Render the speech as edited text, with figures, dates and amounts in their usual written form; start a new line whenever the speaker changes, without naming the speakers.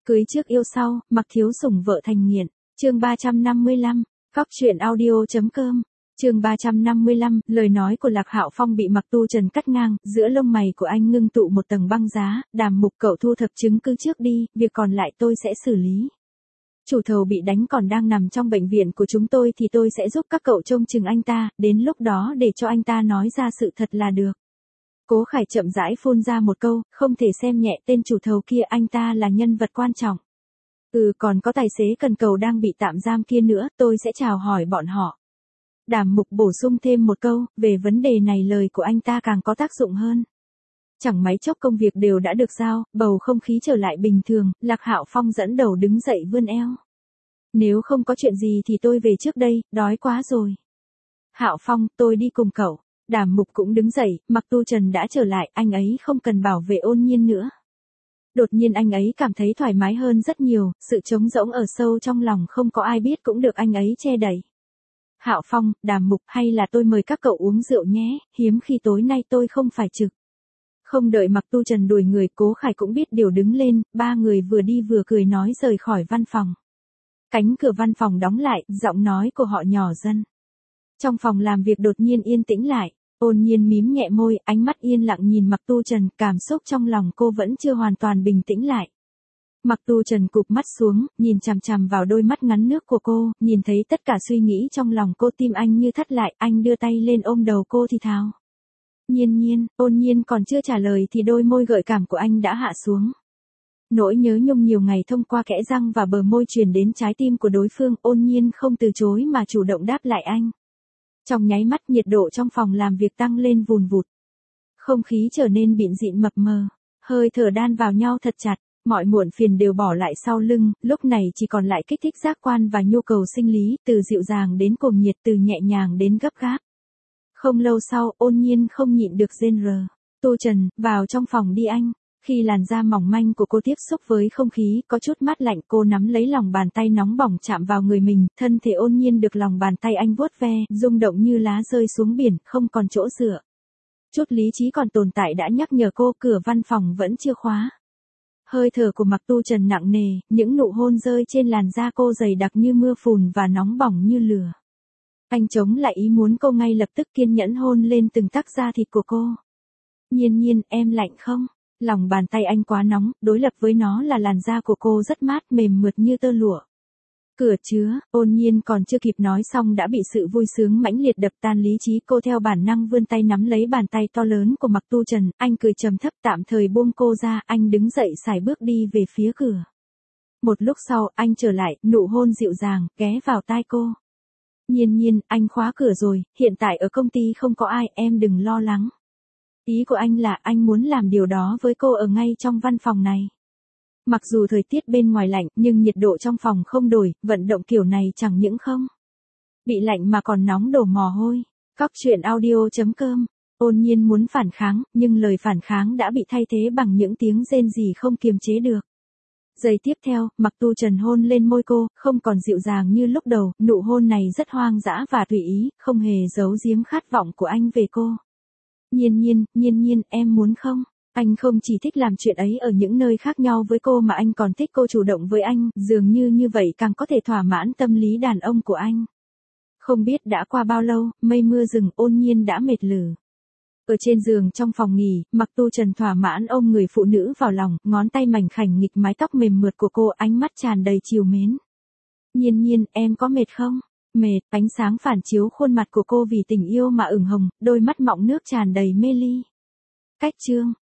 Cưới trước yêu sau, mặc thiếu sủng vợ thành nghiện. Chương 355, Cóc truyện audio.com. Chương 355, lời nói của Lạc Hạo Phong bị Mặc Tu Trần cắt ngang, giữa lông mày của anh ngưng tụ một tầng băng giá, Đàm Mục cậu thu thập chứng cứ trước đi, việc còn lại tôi sẽ xử lý. Chủ thầu bị đánh còn đang nằm trong bệnh viện của chúng tôi thì tôi sẽ giúp các cậu trông chừng anh ta, đến lúc đó để cho anh ta nói ra sự thật là được. Cố Khải chậm rãi phun ra một câu, không thể xem nhẹ tên chủ thầu kia, anh ta là nhân vật quan trọng. Còn có tài xế cần cầu đang bị tạm giam kia nữa, tôi sẽ chào hỏi bọn họ. Đàm Mục bổ sung thêm một câu, về vấn đề này lời của anh ta càng có tác dụng hơn. Chẳng mấy chốc công việc đều đã được giao, bầu không khí trở lại bình thường, Lạc Hạo Phong dẫn đầu đứng dậy vươn eo. Nếu không có chuyện gì thì tôi về trước đây, đói quá rồi. Hạo Phong, tôi đi cùng cậu. Đàm Mục cũng đứng dậy, Mặc Tu Trần đã trở lại, anh ấy không cần bảo vệ Ôn Nhiên nữa. Đột nhiên anh ấy cảm thấy thoải mái hơn rất nhiều, sự trống rỗng ở sâu trong lòng không có ai biết cũng được anh ấy che đậy. Hạo Phong, Đàm Mục, hay là tôi mời các cậu uống rượu nhé, hiếm khi tối nay tôi không phải trực. Không đợi Mặc Tu Trần đuổi người, Cố Khải cũng biết điều đứng lên, ba người vừa đi vừa cười nói rời khỏi văn phòng. Cánh cửa văn phòng đóng lại, giọng nói của họ nhỏ dần. Trong phòng làm việc đột nhiên yên tĩnh lại, Ôn Nhiên mím nhẹ môi, ánh mắt yên lặng nhìn Mặc Tu Trần, cảm xúc trong lòng cô vẫn chưa hoàn toàn bình tĩnh lại. Mặc Tu Trần cụp mắt xuống, nhìn chằm chằm vào đôi mắt ngắn nước của cô, nhìn thấy tất cả suy nghĩ trong lòng cô, tim anh như thắt lại, anh đưa tay lên ôm đầu cô thì thào. Nhiên Nhiên, Ôn Nhiên còn chưa trả lời thì đôi môi gợi cảm của anh đã hạ xuống. Nỗi nhớ nhung nhiều ngày thông qua kẽ răng và bờ môi truyền đến trái tim của đối phương, Ôn Nhiên không từ chối mà chủ động đáp lại anh. Trong nháy mắt nhiệt độ trong phòng làm việc tăng lên vùn vụt. Không khí trở nên bịn dịn mập mờ, hơi thở đan vào nhau thật chặt, mọi muộn phiền đều bỏ lại sau lưng, lúc này chỉ còn lại kích thích giác quan và nhu cầu sinh lý, từ dịu dàng đến cuồng nhiệt, từ nhẹ nhàng đến gấp gáp. Không lâu sau, Ôn Nhiên không nhịn được rên rờ. Tu Trần, vào trong phòng đi anh. Khi làn da mỏng manh của cô tiếp xúc với không khí, có chút mát lạnh, cô nắm lấy lòng bàn tay nóng bỏng chạm vào người mình, thân thể Ôn Nhiên được lòng bàn tay anh vuốt ve, rung động như lá rơi xuống biển, không còn chỗ dựa. Chút lý trí còn tồn tại đã nhắc nhở cô, cửa văn phòng vẫn chưa khóa. Hơi thở của Mặc Tu Trần nặng nề, những nụ hôn rơi trên làn da cô dày đặc như mưa phùn và nóng bỏng như lửa. Anh chống lại ý muốn cô ngay lập tức, kiên nhẫn hôn lên từng tấc da thịt của cô. Nhiên Nhiên, em lạnh không? Lòng bàn tay anh quá nóng, đối lập với nó là làn da của cô rất mát, mềm mượt như tơ lụa. Cửa chứa, Ôn Nhiên còn chưa kịp nói xong đã bị sự vui sướng mãnh liệt đập tan lý trí, cô theo bản năng vươn tay nắm lấy bàn tay to lớn của Mặc Tu Trần, anh cười trầm thấp tạm thời buông cô ra, anh đứng dậy sải bước đi về phía cửa. Một lúc sau, anh trở lại, nụ hôn dịu dàng, ghé vào tai cô. Nhiên Nhiên, anh khóa cửa rồi, hiện tại ở công ty không có ai, em đừng lo lắng. Ý của anh là anh muốn làm điều đó với cô ở ngay trong văn phòng này. Mặc dù thời tiết bên ngoài lạnh, nhưng nhiệt độ trong phòng không đổi, vận động kiểu này chẳng những không bị lạnh mà còn nóng đổ mồ hôi. Cóc truyện audio.com. Ôn Nhiên muốn phản kháng, nhưng lời phản kháng đã bị thay thế bằng những tiếng rên rỉ không kiềm chế được. Giây tiếp theo, Mặc Tu Trần hôn lên môi cô, không còn dịu dàng như lúc đầu, nụ hôn này rất hoang dã và tùy ý, không hề giấu giếm khát vọng của anh về cô. Nhiên Nhiên, em muốn không? Anh không chỉ thích làm chuyện ấy ở những nơi khác nhau với cô mà anh còn thích cô chủ động với anh, dường như vậy càng có thể thỏa mãn tâm lý đàn ông của anh. Không biết đã qua bao lâu, mây mưa rừng, Ôn Nhiên đã mệt lử. Ở trên giường trong phòng nghỉ, Mặc Tu Trần thỏa mãn ôm người phụ nữ vào lòng, ngón tay mảnh khảnh nghịch mái tóc mềm mượt của cô, ánh mắt tràn đầy trìu mến. Nhiên Nhiên, em có mệt không? Mệt, ánh sáng phản chiếu khuôn mặt của cô vì tình yêu mà ửng hồng, đôi mắt mọng nước tràn đầy mê ly. Cách chương.